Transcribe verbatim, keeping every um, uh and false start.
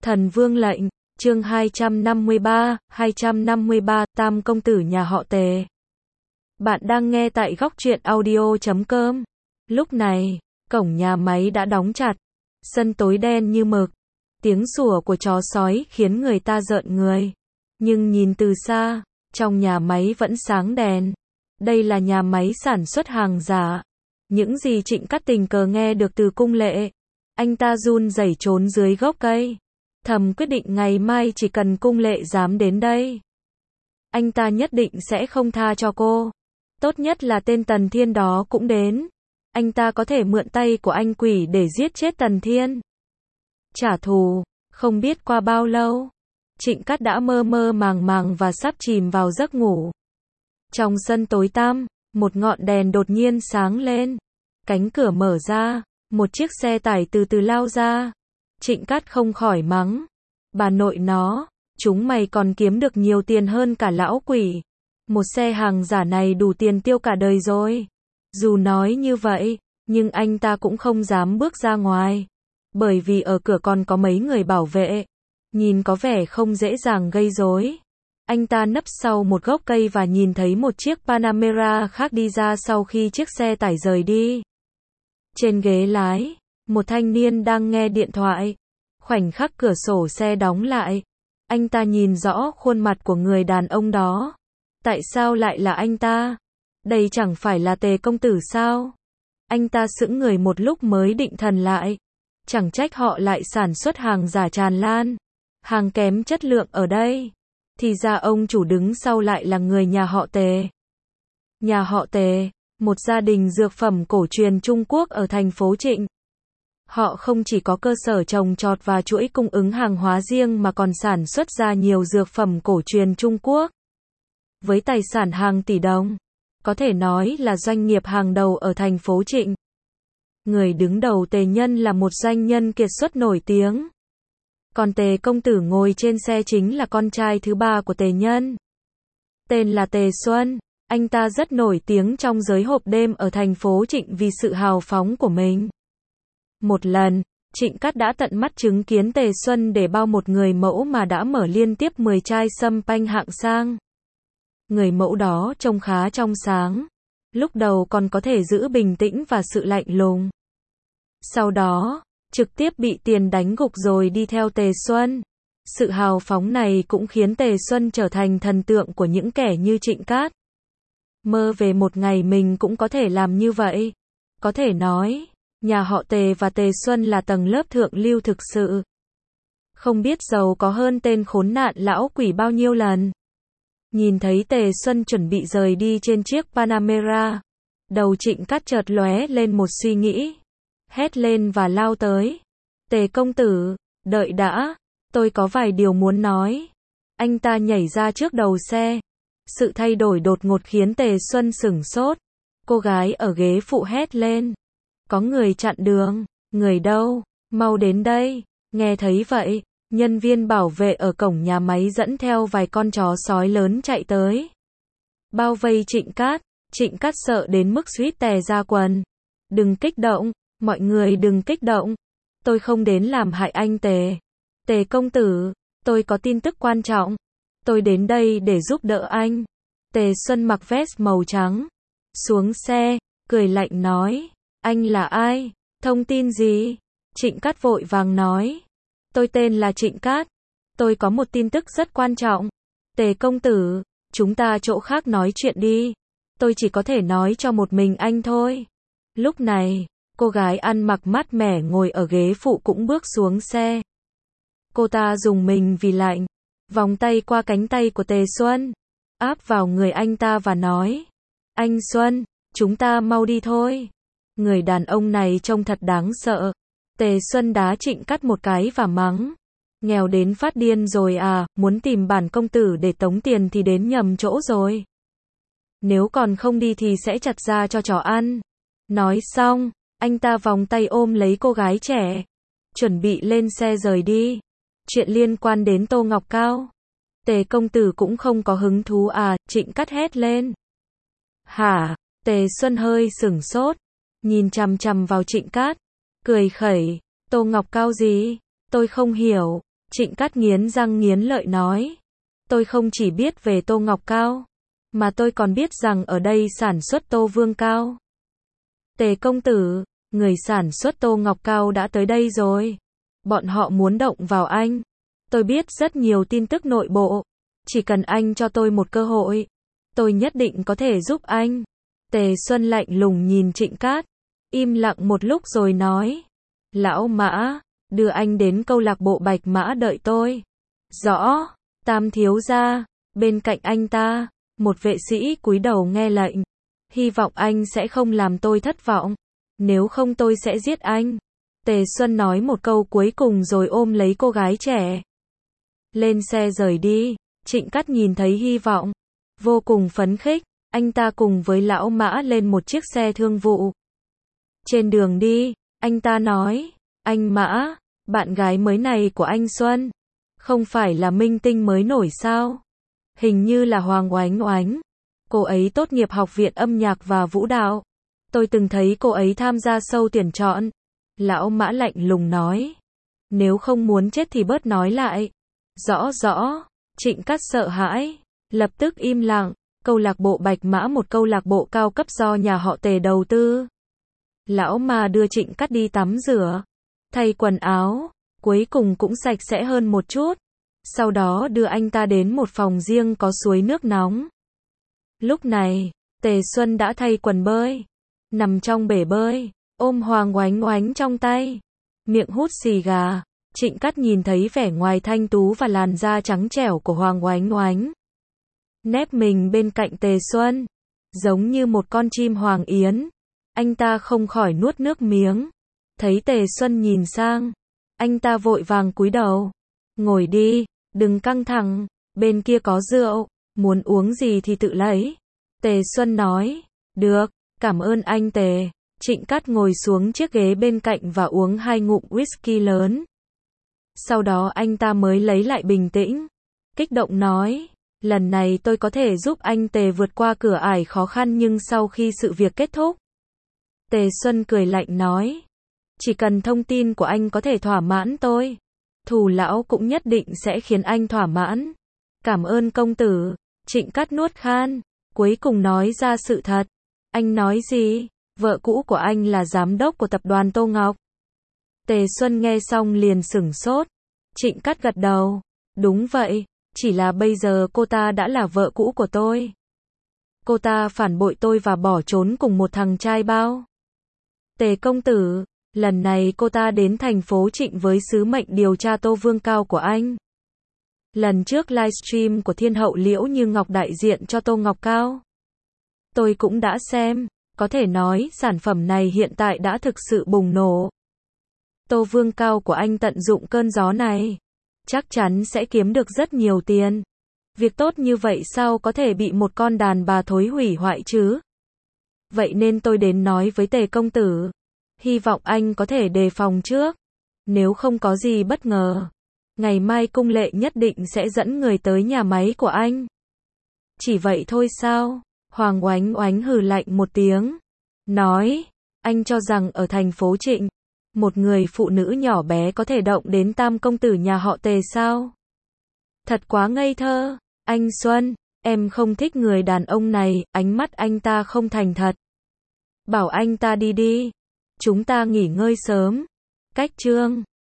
Thần Vương lệnh, chương hai trăm năm mươi ba, hai trăm năm mươi ba, Tam công tử nhà họ Tề. Bạn đang nghe tại góc truyện audio chấm com. Lúc này, cổng nhà máy đã đóng chặt, sân tối đen như mực, tiếng sủa của chó sói khiến người ta rợn người. Nhưng nhìn từ xa, trong nhà máy vẫn sáng đèn. Đây là nhà máy sản xuất hàng giả. Những gì Trịnh Cát tình cờ nghe được từ Cung Lệ, anh ta run rẩy trốn dưới gốc cây. Thầm quyết định ngày mai chỉ cần Cung Lệ dám đến đây, anh ta nhất định sẽ không tha cho cô. Tốt nhất là tên Tần Thiên đó cũng đến. Anh ta có thể mượn tay của anh quỷ để giết chết Tần Thiên. Trả thù. Không biết qua bao lâu, Trịnh Cát đã mơ mơ màng màng và sắp chìm vào giấc ngủ. Trong sân tối tăm, một ngọn đèn đột nhiên sáng lên. Cánh cửa mở ra, một chiếc xe tải từ từ lao ra. Trịnh Cát không khỏi mắng: bà nội nó, chúng mày còn kiếm được nhiều tiền hơn cả lão quỷ. Một xe hàng giả này đủ tiền tiêu cả đời rồi. Dù nói như vậy, nhưng anh ta cũng không dám bước ra ngoài, bởi vì ở cửa còn có mấy người bảo vệ, nhìn có vẻ không dễ dàng gây rối. Anh ta nấp sau một gốc cây và nhìn thấy một chiếc Panamera khác đi ra sau khi chiếc xe tải rời đi. Trên ghế lái, một thanh niên đang nghe điện thoại. Khoảnh khắc cửa sổ xe đóng lại, anh ta nhìn rõ khuôn mặt của người đàn ông đó. Tại sao lại là anh ta? Đây chẳng phải là Tề công tử sao? Anh ta sững người một lúc mới định thần lại. Chẳng trách họ lại sản xuất hàng giả tràn lan, hàng kém chất lượng ở đây. Thì ra ông chủ đứng sau lại là người nhà họ Tề. Nhà họ Tề, một gia đình dược phẩm cổ truyền Trung Quốc ở thành phố Trịnh. Họ không chỉ có cơ sở trồng trọt và chuỗi cung ứng hàng hóa riêng mà còn sản xuất ra nhiều dược phẩm cổ truyền Trung Quốc. Với tài sản hàng tỷ đồng, có thể nói là doanh nghiệp hàng đầu ở thành phố Trịnh. Người đứng đầu Tề Nhân là một doanh nhân kiệt xuất nổi tiếng. Còn Tề công tử ngồi trên xe chính là con trai thứ ba của Tề Nhân. Tên là Tề Xuân, anh ta rất nổi tiếng trong giới hộp đêm ở thành phố Trịnh vì sự hào phóng của mình. Một lần, Trịnh Cát đã tận mắt chứng kiến Tề Xuân để bao một người mẫu mà đã mở liên tiếp mười chai sâm panh hạng sang. Người mẫu đó trông khá trong sáng, lúc đầu còn có thể giữ bình tĩnh và sự lạnh lùng. Sau đó, trực tiếp bị tiền đánh gục rồi đi theo Tề Xuân. Sự hào phóng này cũng khiến Tề Xuân trở thành thần tượng của những kẻ như Trịnh Cát. Mơ về một ngày mình cũng có thể làm như vậy. Có thể nói, nhà họ Tề và Tề Xuân là tầng lớp thượng lưu thực sự. Không biết giàu có hơn tên khốn nạn lão quỷ bao nhiêu lần. Nhìn thấy Tề Xuân chuẩn bị rời đi trên chiếc Panamera, đầu Trịnh Cát chợt lóe lên một suy nghĩ. Hét lên và lao tới. Tề công tử, đợi đã, tôi có vài điều muốn nói. Anh ta nhảy ra trước đầu xe. Sự thay đổi đột ngột khiến Tề Xuân sửng sốt. Cô gái ở ghế phụ hét lên: có người chặn đường. Người đâu? Mau đến đây. Nghe thấy vậy, nhân viên bảo vệ ở cổng nhà máy dẫn theo vài con chó sói lớn chạy tới, bao vây Trịnh Cát. Trịnh Cát sợ đến mức suýt tè ra quần. Đừng kích động, mọi người đừng kích động. Tôi không đến làm hại anh Tề. Tề công tử, tôi có tin tức quan trọng. Tôi đến đây để giúp đỡ anh. Tề Xuân mặc vest màu trắng, xuống xe, cười lạnh nói: anh là ai? Thông tin gì? Trịnh Cát vội vàng nói: tôi tên là Trịnh Cát. Tôi có một tin tức rất quan trọng. Tề công tử, chúng ta chỗ khác nói chuyện đi. Tôi chỉ có thể nói cho một mình anh thôi. Lúc này, cô gái ăn mặc mát mẻ ngồi ở ghế phụ cũng bước xuống xe. Cô ta dùng mình vì lạnh, vòng tay qua cánh tay của Tề Xuân, áp vào người anh ta và nói: anh Xuân, chúng ta mau đi thôi. Người đàn ông này trông thật đáng sợ. Tề Xuân đá Trịnh Cát một cái và mắng: nghèo đến phát điên rồi à, muốn tìm bản công tử để tống tiền thì đến nhầm chỗ rồi. Nếu còn không đi thì sẽ chặt ra cho chó ăn. Nói xong, anh ta vòng tay ôm lấy cô gái trẻ, chuẩn bị lên xe rời đi. Chuyện liên quan đến Tô Ngọc Cao, Tề công tử cũng không có hứng thú à? Trịnh Cát hét lên. Hả? Tề Xuân hơi sửng sốt, nhìn chằm chằm vào Trịnh Cát, cười khẩy: Tô Ngọc Cao gì? Tôi không hiểu. Trịnh Cát nghiến răng nghiến lợi nói. Tôi không chỉ biết về Tô Ngọc Cao, mà tôi còn biết rằng ở đây sản xuất Tô Vương Cao. Tề công tử, người sản xuất Tô Ngọc Cao đã tới đây rồi. Bọn họ muốn động vào anh. Tôi biết rất nhiều tin tức nội bộ. Chỉ cần anh cho tôi một cơ hội, tôi nhất định có thể giúp anh. Tề Xuân lạnh lùng nhìn Trịnh Cát, im lặng một lúc rồi nói. Lão Mã, đưa anh đến câu lạc bộ Bạch Mã đợi tôi. Rõ. Tam thiếu gia, bên cạnh anh ta, một vệ sĩ cúi đầu nghe lệnh. Hy vọng anh sẽ không làm tôi thất vọng. Nếu không tôi sẽ giết anh. Tề Xuân nói một câu cuối cùng rồi ôm lấy cô gái trẻ. Lên xe rời đi. Trịnh Cát nhìn thấy hy vọng, vô cùng phấn khích. Anh ta cùng với lão Mã lên một chiếc xe thương vụ. Trên đường đi, anh ta nói, anh Mã, bạn gái mới này của anh Xuân, không phải là minh tinh mới nổi sao? Hình như là Hoàng Oánh Oánh. Cô ấy tốt nghiệp học viện âm nhạc và vũ đạo. Tôi từng thấy cô ấy tham gia show tuyển chọn. Lão Mã lạnh lùng nói. Nếu không muốn chết thì bớt nói lại. Rõ rõ. Trịnh Cát sợ hãi, lập tức im lặng. Câu lạc bộ Bạch Mã, một câu lạc bộ cao cấp do nhà họ Tề đầu tư. Lão mà đưa Trịnh Cát đi tắm rửa, thay quần áo, cuối cùng cũng sạch sẽ hơn một chút. Sau đó đưa anh ta đến một phòng riêng có suối nước nóng. Lúc này, Tề Xuân đã thay quần bơi, nằm trong bể bơi, ôm Hoàng Oánh Oánh trong tay, miệng hút xì gà. Trịnh Cát nhìn thấy vẻ ngoài thanh tú và làn da trắng trẻo của Hoàng Oánh Oánh, nép mình bên cạnh Tề Xuân, giống như một con chim hoàng yến. Anh ta không khỏi nuốt nước miếng. Thấy Tề Xuân nhìn sang, anh ta vội vàng cúi đầu. Ngồi đi, đừng căng thẳng, bên kia có rượu, muốn uống gì thì tự lấy. Tề Xuân nói, được, cảm ơn anh Tề. Trịnh Cát ngồi xuống chiếc ghế bên cạnh và uống hai ngụm whisky lớn. Sau đó anh ta mới lấy lại bình tĩnh, kích động nói, lần này tôi có thể giúp anh Tề vượt qua cửa ải khó khăn, nhưng sau khi sự việc kết thúc. Tề Xuân cười lạnh nói, chỉ cần thông tin của anh có thể thỏa mãn tôi, Thù lão cũng nhất định sẽ khiến anh thỏa mãn. Cảm ơn công tử. Trịnh Cát nuốt khan, cuối cùng nói ra sự thật. Anh nói gì? Vợ cũ của anh là giám đốc của tập đoàn Tô Ngọc. Tề Xuân nghe xong liền sửng sốt. Trịnh Cát gật đầu. Đúng vậy, chỉ là bây giờ cô ta đã là vợ cũ của tôi. Cô ta phản bội tôi và bỏ trốn cùng một thằng trai bao. Tề công tử, lần này cô ta đến thành phố Trịnh với sứ mệnh điều tra Tô Vương Cao của anh. Lần trước livestream của Thiên hậu Liễu Như Ngọc đại diện cho Tô Ngọc Cao, tôi cũng đã xem, có thể nói sản phẩm này hiện tại đã thực sự bùng nổ. Tô Vương Cao của anh tận dụng cơn gió này, chắc chắn sẽ kiếm được rất nhiều tiền. Việc tốt như vậy sao có thể bị một con đàn bà thối hủy hoại chứ? Vậy nên tôi đến nói với Tề công tử, hy vọng anh có thể đề phòng trước. Nếu không có gì bất ngờ, ngày mai cung lệ nhất định sẽ dẫn người tới nhà máy của anh. Chỉ vậy thôi sao? Hoàng Oánh Oánh hừ lạnh một tiếng, nói, anh cho rằng ở thành phố Trịnh, một người phụ nữ nhỏ bé có thể động đến tam công tử nhà họ Tề sao? Thật quá ngây thơ. Anh Xuân, em không thích người đàn ông này, ánh mắt anh ta không thành thật. Bảo anh ta đi đi. Chúng ta nghỉ ngơi sớm. Cách chương